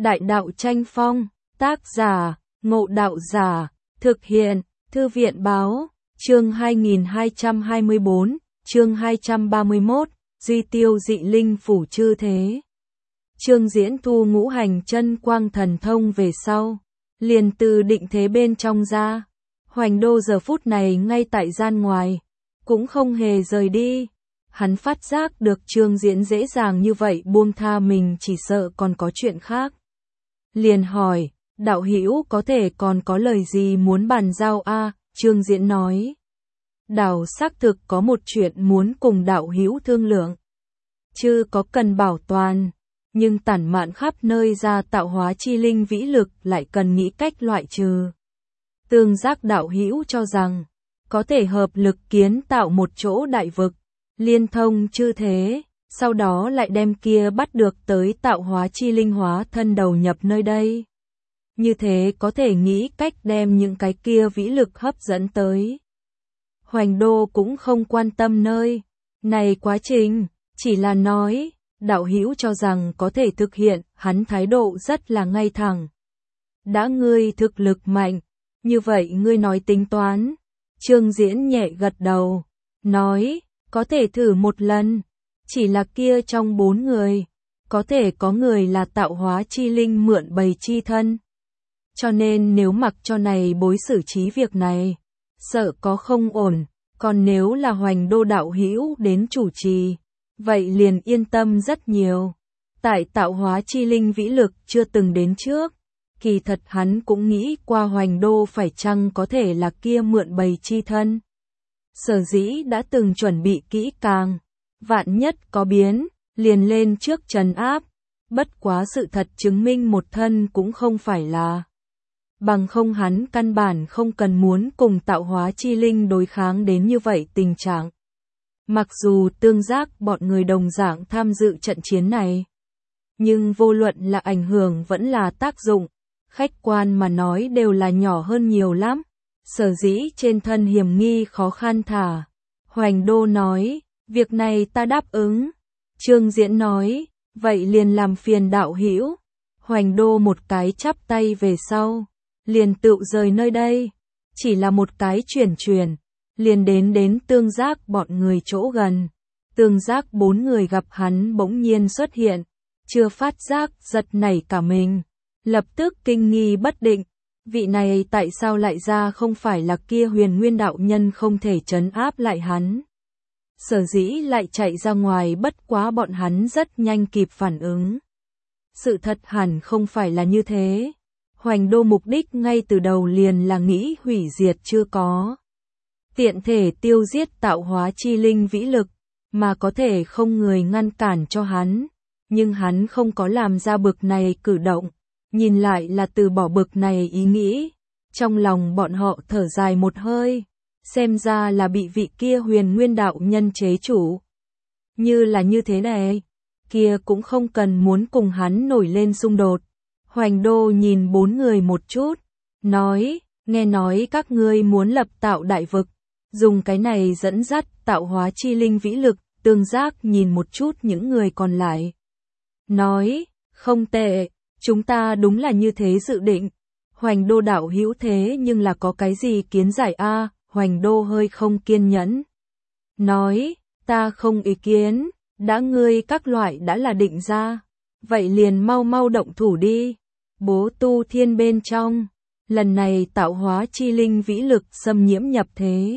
Đại đạo tranh phong, tác giả, Ngộ Đạo Giả, thực hiện, Thư viện báo, chương 2224, chương 231, Duy Tiêu Dị Linh Phủ Chư Thế. Chương diễn thu ngũ hành chân quang thần thông về sau, liền từ định thế bên trong ra. Hoành Đô giờ phút này ngay tại gian ngoài, cũng không hề rời đi. Hắn phát giác được Trương Diễn dễ dàng như vậy buông tha mình, chỉ sợ còn có chuyện khác. Liền hỏi, đạo hữu có thể còn có lời gì muốn bàn giao a? Trương Diễn nói, đạo xác thực có một chuyện muốn cùng đạo hữu thương lượng. Chứ có cần bảo toàn, nhưng tản mạn khắp nơi ra tạo hóa chi linh vĩ lực lại cần nghĩ cách loại trừ. Tương Giác đạo hữu cho rằng, có thể hợp lực kiến tạo một chỗ đại vực, liên thông chư thế, sau đó lại đem kia bắt được tới tạo hóa chi linh hóa thân đầu nhập nơi đây. Như thế có thể nghĩ cách đem những cái kia vĩ lực hấp dẫn tới. Hoành Đô cũng không quan tâm nơi này quá trình, chỉ là nói, đạo hữu cho rằng có thể thực hiện, hắn thái độ rất là ngay thẳng. Đã ngươi thực lực mạnh, như vậy ngươi nói tính toán. Trương Diễn nhẹ gật đầu, nói, có thể thử một lần, chỉ là kia trong 4 người, có thể có người là tạo hóa chi linh mượn bầy chi thân. Cho nên nếu mặc cho này bối xử trí việc này, sợ có không ổn, còn nếu là Hoành Đô đạo hữu đến chủ trì, vậy liền yên tâm rất nhiều. Tại tạo hóa chi linh vĩ lực chưa từng đến trước, kỳ thật hắn cũng nghĩ qua Hoành Đô phải chăng có thể là kia mượn bầy chi thân. Sở dĩ đã từng chuẩn bị kỹ càng, vạn nhất có biến, liền lên trước trấn áp, bất quá sự thật chứng minh một thân cũng không phải là. Bằng không hắn căn bản không cần muốn cùng tạo hóa chi linh đối kháng đến như vậy tình trạng. Mặc dù Tương Giác bọn người đồng dạng tham dự trận chiến này, nhưng vô luận là ảnh hưởng vẫn là tác dụng, khách quan mà nói đều là nhỏ hơn nhiều lắm. Sở dĩ trên thân hiểm nghi khó khăn thả. Hoành Đô nói, việc này ta đáp ứng. Trương Diễn nói, vậy liền làm phiền đạo hữu. Hoành Đô một cái chắp tay về sau, liền tự rời nơi đây. Chỉ là một cái chuyển, liền đến Tương Giác bọn người chỗ gần. Tương Giác 4 người gặp hắn bỗng nhiên xuất hiện, chưa phát giác giật nảy cả mình, lập tức kinh nghi bất định. Vị này tại sao lại ra không phải là kia Huyền Nguyên đạo nhân không thể trấn áp lại hắn. Sở dĩ lại chạy ra ngoài, bất quá bọn hắn rất nhanh kịp phản ứng. Sự thật hẳn không phải là như thế. Hoành Đô mục đích ngay từ đầu liền là nghĩ hủy diệt chưa có. Tiện thể tiêu giết tạo hóa chi linh vĩ lực, mà có thể không người ngăn cản cho hắn. Nhưng hắn không có làm ra bực này cử động. Nhìn lại là từ bỏ bực này ý nghĩ, trong lòng bọn họ thở dài một hơi, xem ra là bị vị kia Huyền Nguyên đạo nhân chế chủ. Như là như thế này, kia cũng không cần muốn cùng hắn nổi lên xung đột. Hoành Đô nhìn 4 người một chút, nói, nghe nói các ngươi muốn lập tạo đại vực, dùng cái này dẫn dắt tạo hóa chi linh vĩ lực. Tương Giác nhìn một chút những người còn lại, nói, không tệ. Chúng ta đúng là như thế dự định. Hoành Đô đạo hữu thế nhưng là có cái gì kiến giải a? Hoành Đô hơi không kiên nhẫn, nói, ta không ý kiến, đã ngươi các loại đã là định ra, vậy liền mau động thủ đi. Bố tu thiên bên trong, lần này tạo hóa chi linh vĩ lực xâm nhiễm nhập thế.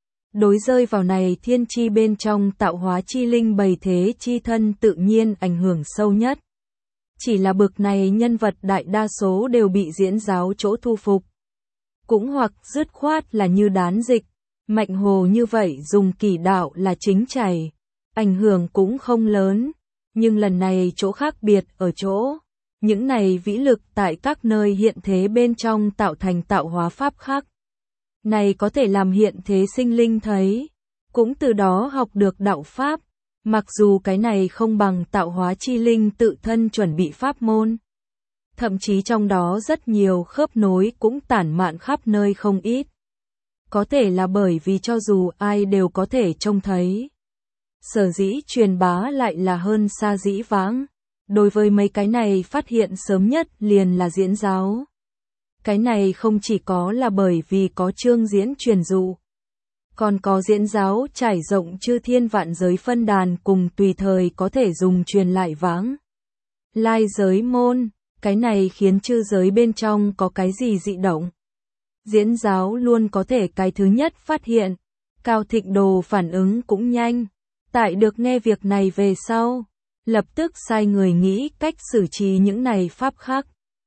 Đối rơi vào này thiên chi bên trong tạo hóa chi linh bầy thế chi thân tự nhiên ảnh hưởng sâu nhất. Chỉ là bực này nhân vật đại đa số đều bị diễn giáo chỗ thu phục. Cũng hoặc dứt khoát là như đán dịch, Mạnh Hồ như vậy dùng kỷ đạo là chính chảy. Ảnh hưởng cũng không lớn, nhưng lần này chỗ khác biệt ở chỗ. Những này vĩ lực tại các nơi hiện thế bên trong tạo thành tạo hóa pháp khác. Này có thể làm hiện thế sinh linh thấy, cũng từ đó học được đạo pháp. Mặc dù cái này không bằng tạo hóa chi linh tự thân chuẩn bị pháp môn. Thậm chí trong đó rất nhiều khớp nối cũng tản mạn khắp nơi không ít. Có thể là bởi vì cho dù ai đều có thể trông thấy. Sở dĩ truyền bá lại là hơn xa dĩ vãng. Đối với mấy cái này phát hiện sớm nhất liền là diễn giáo. Cái này không chỉ có là bởi vì có chương diễn truyền dụ, còn có diễn giáo trải rộng chư thiên vạn giới phân đàn cùng tùy thời có thể dùng truyền lại vãng lai giới môn, cái này khiến chư giới bên trong có cái gì dị động. Diễn giáo luôn có thể cái thứ nhất phát hiện, Cao Thịnh Đồ phản ứng cũng nhanh, tại được nghe việc này về sau, lập tức sai người nghĩ cách xử trí những này pháp khác.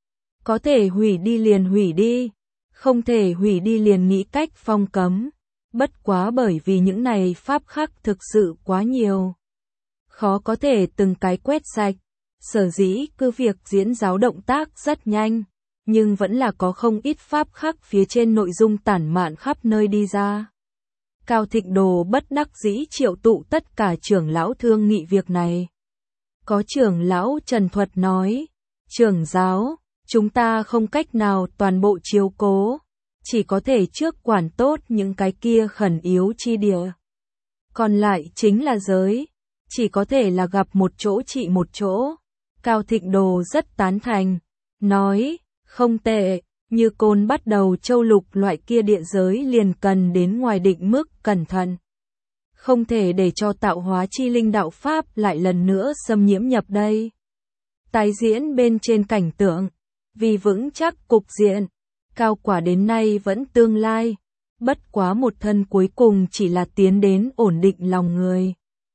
Có thể hủy đi liền hủy đi, không thể hủy đi liền nghĩ cách phong cấm, bất quá bởi vì những này pháp khác thực sự quá nhiều. Khó có thể từng cái quét sạch, sở dĩ cứ việc diễn giáo động tác rất nhanh, nhưng vẫn là có không ít pháp khác phía trên nội dung tản mạn khắp nơi đi ra. Cao Thịnh Đồ bất đắc dĩ triệu tụ tất cả trưởng lão thương nghị việc này. Có trưởng lão Trần Thuật nói, trưởng giáo, chúng ta không cách nào toàn bộ chiếu cố, chỉ có thể trước quản tốt những cái kia khẩn yếu chi địa. Còn lại chính là giới, chỉ có thể là gặp một chỗ trị một chỗ. Cao Thịnh Đồ rất tán thành, nói, không tệ, như Côn Bắt Đầu Châu Lục loại kia địa giới liền cần đến ngoài định mức cẩn thận. Không thể để cho tạo hóa chi linh đạo Pháp lại lần nữa xâm nhiễm nhập đây. Tái diễn bên trên cảnh tượng, vì vững chắc cục diện, Cao Quả đến nay vẫn tương lai, bất quá một thân cuối cùng chỉ là tiến đến ổn định lòng người.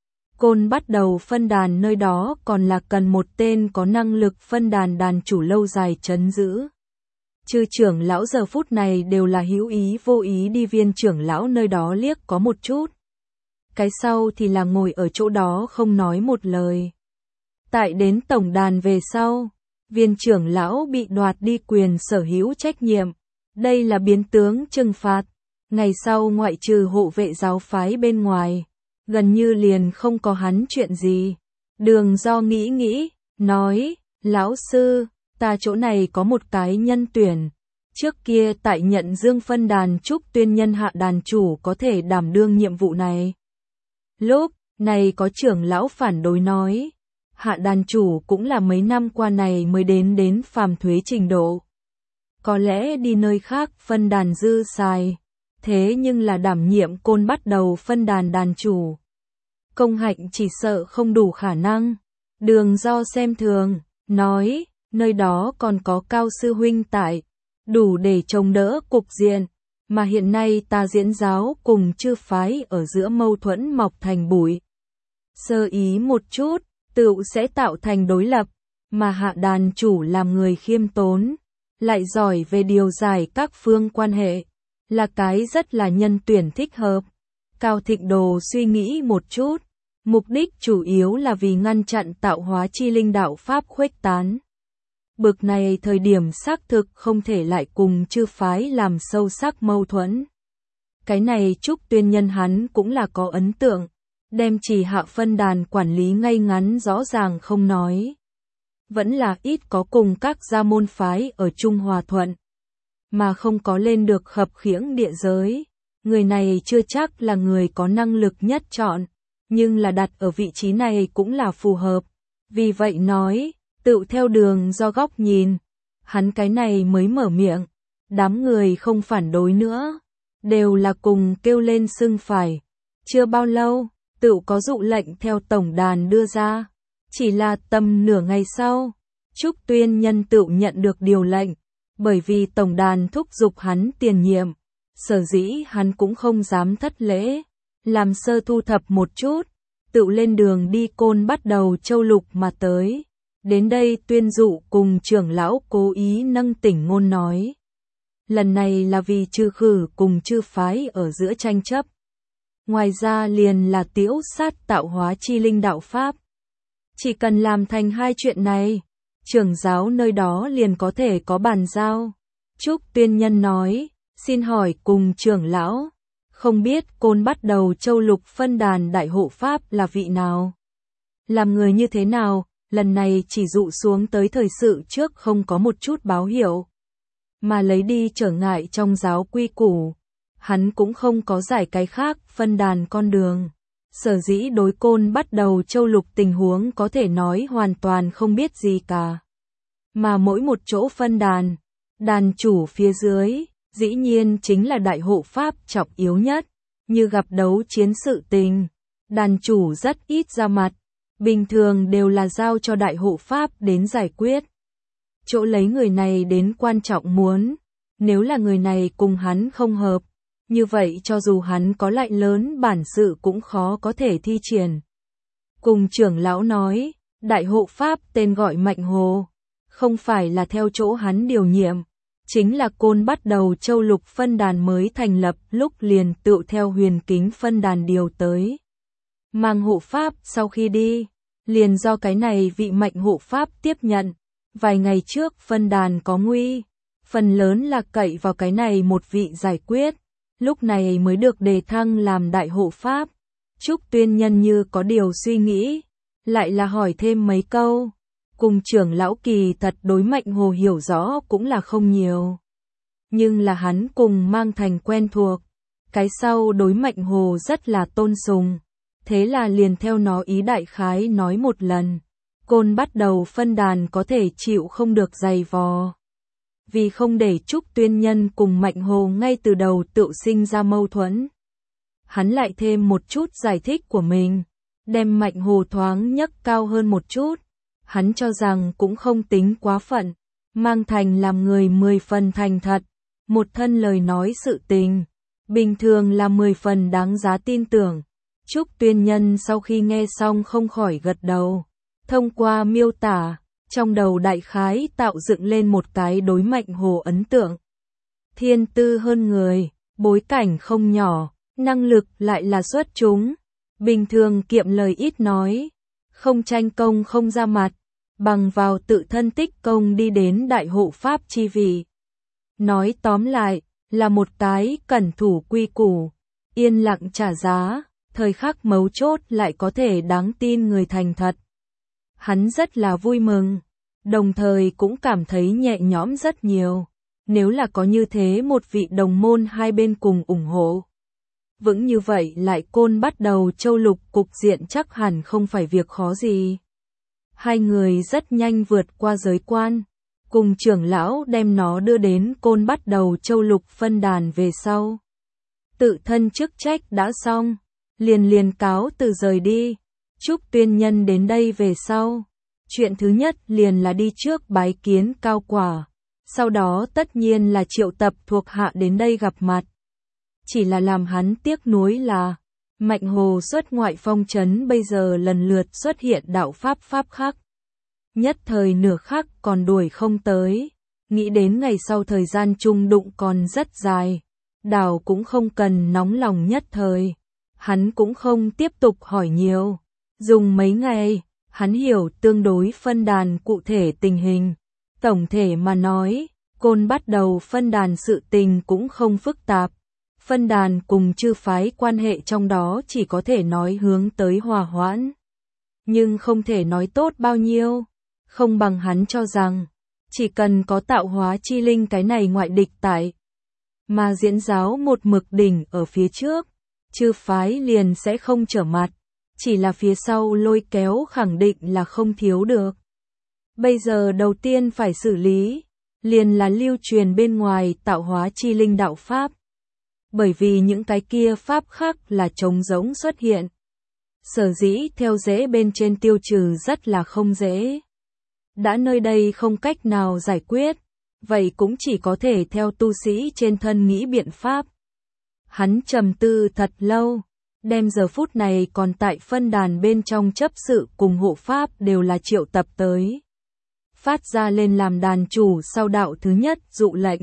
Côn Bắt Đầu phân đàn nơi đó còn là cần một tên có năng lực phân đàn đàn chủ lâu dài trấn giữ. Chư trưởng lão giờ phút này đều là hữu ý vô ý đi viên trưởng lão nơi đó liếc có một chút. Cái sau thì là ngồi ở chỗ đó không nói một lời. Tại đến tổng đàn về sau, viên trưởng lão bị đoạt đi quyền sở hữu trách nhiệm. Đây là biến tướng trừng phạt. Ngày sau ngoại trừ hộ vệ giáo phái bên ngoài, gần như liền không có hắn chuyện gì. Đường Do nghĩ, nói, lão sư, ta chỗ này có một cái nhân tuyển. Trước kia tại nhận dương phân đàn Trúc Tuyên Nhân hạ đàn chủ có thể đảm đương nhiệm vụ này. Lúc này có trưởng lão phản đối nói, hạ đàn chủ cũng là mấy năm qua này mới đến phàm thuế trình độ. Có lẽ đi nơi khác phân đàn dư xài, thế nhưng là đảm nhiệm Côn Bắt Đầu phân đàn đàn chủ. Công hạnh chỉ sợ không đủ khả năng. Đường Do xem thường, nói, nơi đó còn có Cao sư huynh tại, đủ để chống đỡ cục diện, mà hiện nay ta diễn giáo cùng chư phái ở giữa mâu thuẫn mọc thành bụi. Sơ ý một chút, tựu sẽ tạo thành đối lập, mà hạ đàn chủ làm người khiêm tốn, lại giỏi về điều giải các phương quan hệ, là cái rất là nhân tuyển thích hợp. Cao Thịnh Đồ suy nghĩ một chút, mục đích chủ yếu là vì ngăn chặn tạo hóa chi linh đạo Pháp khuếch tán. Bực này thời điểm xác thực không thể lại cùng chư phái làm sâu sắc mâu thuẫn. Cái này Trúc Tuyên Nhân hắn cũng là có ấn tượng, đem chỉ hạ phân đàn quản lý ngay ngắn rõ ràng không nói. Vẫn là ít có cùng các gia môn phái ở Trung Hòa Thuận, mà không có lên được khập khiễng địa giới. Người này chưa chắc là người có năng lực nhất chọn, nhưng là đặt ở vị trí này cũng là phù hợp. Vì vậy nói, tự theo Đường Do góc nhìn, hắn cái này mới mở miệng, đám người không phản đối nữa, đều là cùng kêu lên xưng phải. Chưa bao lâu, tự có dụ lệnh theo tổng đàn đưa ra, chỉ là tầm nửa ngày sau, Trúc Tuyên Nhân tự nhận được điều lệnh, bởi vì tổng đàn thúc giục hắn tiền nhiệm, sở dĩ hắn cũng không dám thất lễ, làm sơ thu thập một chút, tự lên đường đi Côn Bắt Đầu Châu Lục mà tới. Đến đây Tuyên Dụ cùng trưởng lão cố ý nâng tỉnh ngôn nói. Lần này là vì trừ khử cùng chư phái ở giữa tranh chấp. Ngoài ra liền là tiễu sát tạo hóa chi linh đạo Pháp. Chỉ cần làm thành hai chuyện này, trưởng giáo nơi đó liền có thể có bàn giao. Trúc Tuyên Nhân nói, xin hỏi cùng trưởng lão, không biết Côn Bắt Đầu Châu Lục phân đàn đại hộ Pháp là vị nào? Làm người như thế nào? Lần này chỉ dụ xuống tới thời sự trước không có một chút báo hiệu, mà lấy đi trở ngại trong giáo quy củ. Hắn cũng không có giải cái khác phân đàn con đường. Sở dĩ đối Côn Bắt Đầu Châu Lục tình huống có thể nói hoàn toàn không biết gì cả. Mà mỗi một chỗ phân đàn, đàn chủ phía dưới, dĩ nhiên chính là đại hộ pháp trọng yếu nhất, như gặp đấu chiến sự tình. Đàn chủ rất ít ra mặt, bình thường đều là giao cho đại hộ pháp đến giải quyết. Chỗ lấy người này đến quan trọng muốn, nếu là người này cùng hắn không hợp, như vậy cho dù hắn có lại lớn bản sự cũng khó có thể thi triển. Cùng trưởng lão nói, đại hộ pháp tên gọi Mạnh Hồ, không phải là theo chỗ hắn điều nhiệm, chính là Côn Bắt Đầu Châu Lục phân đàn mới thành lập lúc liền tự theo Huyền Kính phân đàn điều tới. Mang hộ pháp sau khi đi, liền do cái này vị Mạnh hộ pháp tiếp nhận. Vài ngày trước phân đàn có nguy, phần lớn là cậy vào cái này một vị giải quyết, lúc này mới được đề thăng làm đại hộ pháp. Trúc Tuyên Nhân như có điều suy nghĩ, lại là hỏi thêm mấy câu. Cùng trưởng lão kỳ thật đối Mạnh Hồ hiểu rõ cũng là không nhiều. Nhưng là hắn cùng Mang Thành quen thuộc, cái sau đối Mạnh Hồ rất là tôn sùng, thế là liền theo nó ý đại khái nói một lần. Côn Bắt Đầu phân đàn có thể chịu không được dày vò. Vì không để Trúc Tuyên Nhân cùng Mạnh Hồ ngay từ đầu tự sinh ra mâu thuẫn. Hắn lại thêm một chút giải thích của mình, đem Mạnh Hồ thoáng nhấc cao hơn một chút. Hắn cho rằng cũng không tính quá phận, Mang Thành làm người 10 phần thành thật, một thân lời nói sự tình, bình thường là 10 phần đáng giá tin tưởng. Trúc Tuyên Nhân sau khi nghe xong không khỏi gật đầu. Thông qua miêu tả, trong đầu đại khái tạo dựng lên một cái đối Mạnh Hồ ấn tượng. Thiên tư hơn người, bối cảnh không nhỏ, năng lực lại là xuất chúng, bình thường kiệm lời ít nói, không tranh công không ra mặt, bằng vào tự thân tích công đi đến đại hộ pháp chi vị. Nói tóm lại, là một cái cẩn thủ quy củ, yên lặng trả giá, thời khắc mấu chốt lại có thể đáng tin người thành thật. Hắn rất là vui mừng, đồng thời cũng cảm thấy nhẹ nhõm rất nhiều, nếu là có như thế một vị đồng môn hai bên cùng ủng hộ. Vững như vậy lại Côn Bắt Đầu Châu Lục cục diện chắc hẳn không phải việc khó gì. Hai người rất nhanh vượt qua giới quan, cùng trưởng lão đem nó đưa đến Côn Bắt Đầu Châu Lục phân đàn về sau. Tự thân chức trách đã xong, liền cáo từ rời đi. Trúc Tuyên Nhân đến đây về sau, chuyện thứ nhất liền là đi trước bái kiến Cao Quả, sau đó tất nhiên là triệu tập thuộc hạ đến đây gặp mặt. Chỉ là làm hắn tiếc nuối là, Mạnh Hồ xuất ngoại phong trấn bây giờ lần lượt xuất hiện đạo pháp pháp khắc. Nhất thời nửa khắc còn đuổi không tới, nghĩ đến ngày sau thời gian chung đụng còn rất dài, đảo cũng không cần nóng lòng nhất thời, hắn cũng không tiếp tục hỏi nhiều. Dùng mấy ngày, hắn hiểu tương đối phân đàn cụ thể tình hình. Tổng thể mà nói, Côn Bắt Đầu phân đàn sự tình cũng không phức tạp. Phân đàn cùng chư phái quan hệ trong đó chỉ có thể nói hướng tới hòa hoãn. Nhưng không thể nói tốt bao nhiêu. Không bằng hắn cho rằng, chỉ cần có tạo hóa chi linh cái này ngoại địch tại. Mà diễn giáo một mực đỉnh ở phía trước, chư phái liền sẽ không trở mặt. Chỉ là phía sau lôi kéo khẳng định là không thiếu được. Bây giờ đầu tiên phải xử lý, liền là lưu truyền bên ngoài tạo hóa chi linh đạo pháp. Bởi vì những cái kia pháp khác là trống rỗng xuất hiện. Sở dĩ theo dễ bên trên tiêu trừ rất là không dễ. Đã nơi đây không cách nào giải quyết, vậy cũng chỉ có thể theo tu sĩ trên thân nghĩ biện pháp. Hắn trầm tư thật lâu. Đem giờ phút này còn tại phân đàn bên trong chấp sự cùng hộ pháp đều là triệu tập tới. Phát ra lên làm đàn chủ sau đạo thứ nhất dụ lệnh.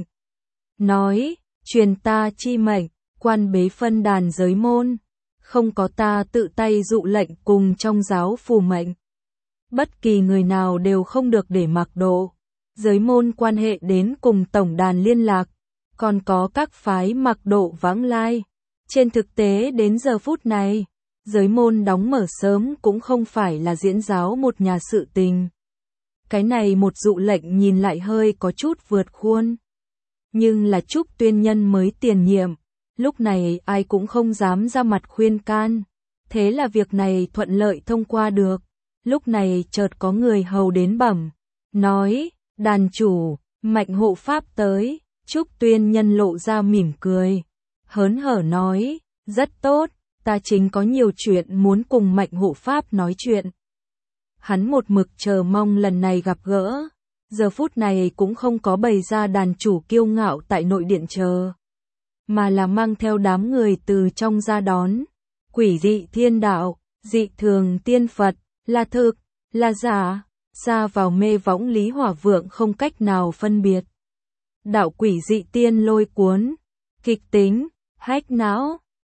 Nói, truyền ta chi mệnh, quan bế phân đàn giới môn. Không có ta tự tay dụ lệnh cùng trong giáo phù mệnh. Bất kỳ người nào đều không được để mặc độ. Giới môn quan hệ đến cùng tổng đàn liên lạc. Còn có các phái mặc độ vãng lai. Trên thực tế đến giờ phút này, giới môn đóng mở sớm cũng không phải là diễn giáo một nhà sự tình. Cái này một dụ lệnh nhìn lại hơi có chút vượt khuôn. Nhưng là Trúc Tuyên Nhân mới tiền nhiệm, lúc này ai cũng không dám ra mặt khuyên can. Thế là việc này thuận lợi thông qua được. Lúc này chợt có người hầu đến bẩm, nói, đàn chủ, Mạnh hộ pháp tới. Trúc Tuyên Nhân lộ ra mỉm cười, hớn hở nói, rất tốt, ta chính có nhiều chuyện muốn cùng Mạnh hộ pháp nói chuyện. Hắn một mực chờ mong lần này gặp gỡ, giờ phút này cũng không có bày ra đàn chủ kiêu ngạo tại nội điện chờ, mà là mang theo đám người từ trong ra đón. Quỷ dị thiên đạo, dị thường tiên Phật, là thực, là giả, ra vào mê võng Lý Hỏa Vượng không cách nào phân biệt. Đạo quỷ dị tiên lôi cuốn, kịch tính, hách não,